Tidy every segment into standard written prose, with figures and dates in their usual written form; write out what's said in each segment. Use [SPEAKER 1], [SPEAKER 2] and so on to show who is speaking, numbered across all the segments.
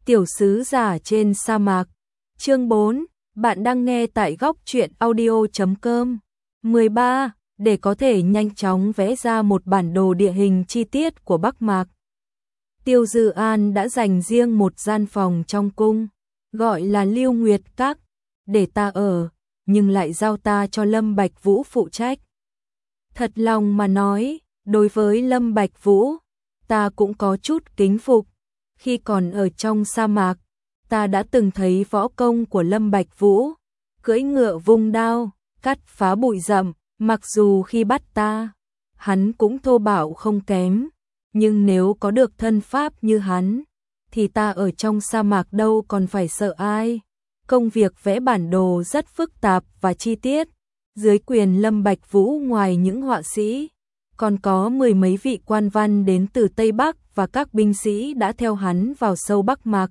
[SPEAKER 1] Tiểu sứ giả trên sa mạc. Chương 4, bạn đang nghe tại góc truyện audio.com. 13. Để có thể nhanh chóng vẽ ra một bản đồ địa hình chi tiết của Bắc Mạc, Tiêu Dư An đã dành riêng một gian phòng trong cung, gọi là Lưu Nguyệt Các, để ta ở, nhưng lại giao ta cho Lâm Bạch Vũ phụ trách. Thật lòng mà nói, đối với Lâm Bạch Vũ, ta cũng có chút kính phục. Khi còn ở trong sa mạc, ta đã từng thấy võ công của Lâm Bạch Vũ, cưỡi ngựa vung đao, cắt phá bụi rậm, mặc dù khi bắt ta, hắn cũng thô bạo không kém, nhưng nếu có được thân pháp như hắn, thì ta ở trong sa mạc đâu còn phải sợ ai. Công việc vẽ bản đồ rất phức tạp và chi tiết, dưới quyền Lâm Bạch Vũ ngoài những họa sĩ, còn có mười mấy vị quan văn đến từ Tây Bắc và các binh sĩ đã theo hắn vào sâu Bắc Mạc.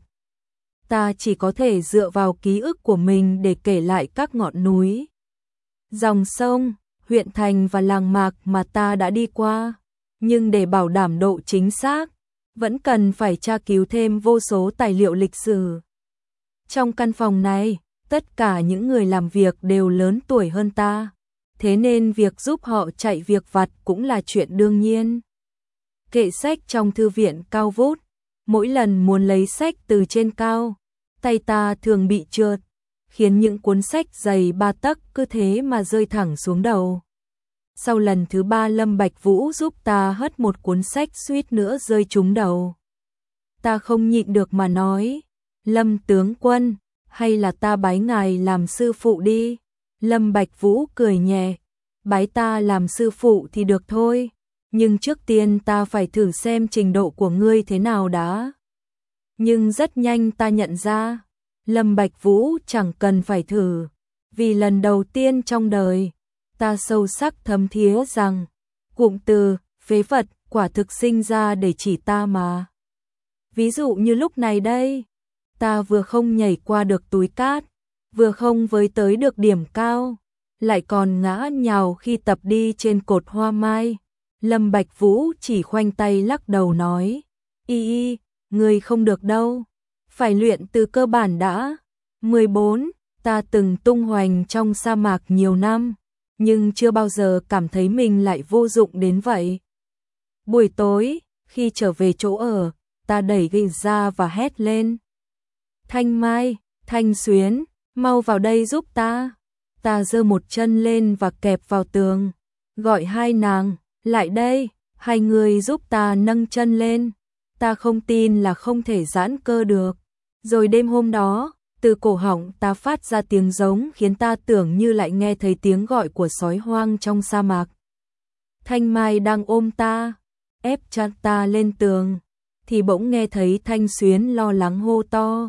[SPEAKER 1] Ta chỉ có thể dựa vào ký ức của mình để kể lại các ngọn núi, dòng sông, huyện thành và làng mạc mà ta đã đi qua, nhưng để bảo đảm độ chính xác, vẫn cần phải tra cứu thêm vô số tài liệu lịch sử. Trong căn phòng này, tất cả những người làm việc đều lớn tuổi hơn ta, thế nên việc giúp họ chạy việc vặt cũng là chuyện đương nhiên. Kệ sách trong thư viện cao vút, mỗi lần muốn lấy sách từ trên cao, tay ta thường bị trượt, khiến những cuốn sách dày 3 tấc cứ thế mà rơi thẳng xuống đầu. Sau lần thứ 3 Lâm Bạch Vũ giúp ta hất một cuốn sách suýt nữa rơi trúng đầu. Ta không nhịn được mà nói, Lâm tướng quân, hay là ta bái ngài làm sư phụ đi. Lâm Bạch Vũ cười nhẹ, bái ta làm sư phụ thì được thôi, nhưng trước tiên ta phải thử xem trình độ của ngươi thế nào đã. Nhưng rất nhanh ta nhận ra, Lâm Bạch Vũ chẳng cần phải thử, vì lần đầu tiên trong đời, ta sâu sắc thấm thía rằng, cụm từ, phế vật, quả thực sinh ra để chỉ ta mà. Ví dụ như lúc này đây, ta vừa không nhảy qua được túi cát, vừa không với tới được điểm cao, lại còn ngã nhào khi tập đi trên cột hoa mai. Lâm Bạch Vũ chỉ khoanh tay lắc đầu nói, y, ngươi không được đâu, phải luyện từ cơ bản đã. 14. Ta từng tung hoành trong sa mạc nhiều năm, nhưng chưa bao giờ cảm thấy mình lại vô dụng đến vậy. Buổi tối, khi trở về chỗ ở, ta đẩy gate ra và hét lên, Thanh Mai, Thanh Xuyến, mau vào đây giúp ta. Ta giơ một chân lên và kẹp vào tường, gọi hai nàng, lại đây, hai người giúp ta nâng chân lên. Ta không tin là không thể giãn cơ được. Rồi đêm hôm đó, từ cổ họng ta phát ra tiếng giống khiến ta tưởng như lại nghe thấy tiếng gọi của sói hoang trong sa mạc. Thanh Mai đang ôm ta, ép chặt ta lên tường, thì bỗng nghe thấy Thanh Xuyến lo lắng hô to,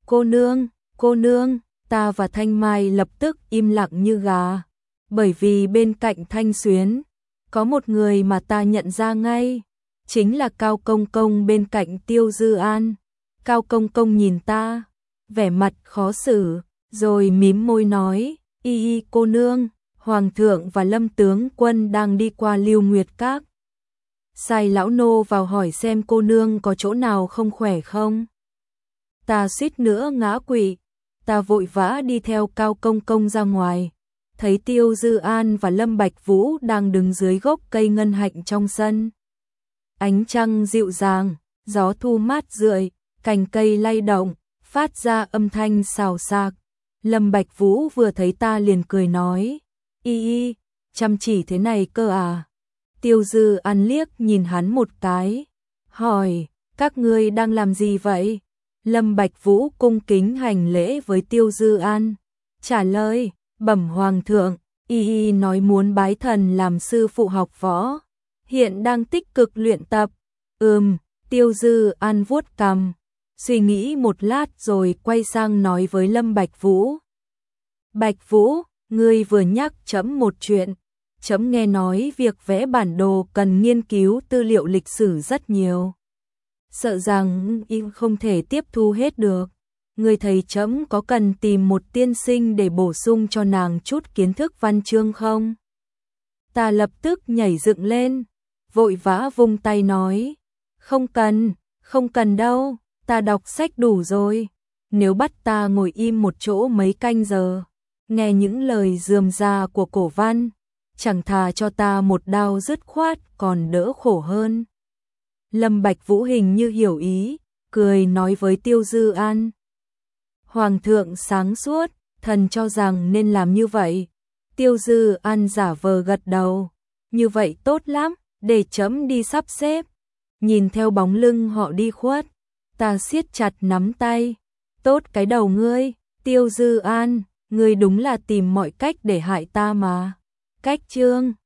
[SPEAKER 1] cô nương, ta và Thanh Mai lập tức im lặng như gà, bởi vì bên cạnh Thanh Xuyến, có một người mà ta nhận ra ngay, chính là Cao Công Công bên cạnh Tiêu Dư An. Cao Công Công nhìn ta, vẻ mặt khó xử, rồi mím môi nói, y cô nương, Hoàng thượng và Lâm tướng quân đang đi qua Lưu Nguyệt Các. Sai lão nô vào hỏi xem cô nương có chỗ nào không khỏe không. Ta suýt nữa ngã quỵ, ta vội vã đi theo Cao Công Công ra ngoài, thấy Tiêu Dư An và Lâm Bạch Vũ đang đứng dưới gốc cây ngân hạnh trong sân. Ánh trăng dịu dàng, gió thu mát rượi, cành cây lay động, phát ra âm thanh xào xạc. Lâm Bạch Vũ vừa thấy ta liền cười nói, y, chăm chỉ thế này cơ à. Tiêu Dư An liếc nhìn hắn một cái, hỏi, các ngươi đang làm gì vậy? Lâm Bạch Vũ cung kính hành lễ với Tiêu Dư An, trả lời, bẩm Hoàng thượng, y nói muốn bái thần làm sư phụ học võ, hiện đang tích cực luyện tập. Tiêu Dư An vuốt cằm, suy nghĩ một lát rồi quay sang nói với Lâm Bạch Vũ. Bạch Vũ, ngươi vừa nhắc trẫm một chuyện, trẫm nghe nói việc vẽ bản đồ cần nghiên cứu tư liệu lịch sử rất nhiều. Sợ rằng im không thể tiếp thu hết được. Ngươi thấy trẫm có cần tìm một tiên sinh để bổ sung cho nàng chút kiến thức văn chương không? Ta lập tức nhảy dựng lên, vội vã vung tay nói, không cần đâu, ta đọc sách đủ rồi, nếu bắt ta ngồi im một chỗ mấy canh giờ, nghe những lời rườm rà của cổ văn, chẳng thà cho ta một đao dứt khoát còn đỡ khổ hơn. Lâm Bạch Vũ hình như hiểu ý, cười nói với Tiêu Dư An. Hoàng thượng sáng suốt, thần cho rằng nên làm như vậy. Tiêu Dư An giả vờ gật đầu. Như vậy tốt lắm, để chấm đi sắp xếp. Nhìn theo bóng lưng họ đi khuất, ta siết chặt nắm tay. Tốt cái đầu ngươi, Tiêu Dư An, ngươi đúng là tìm mọi cách để hại ta mà. Cách chương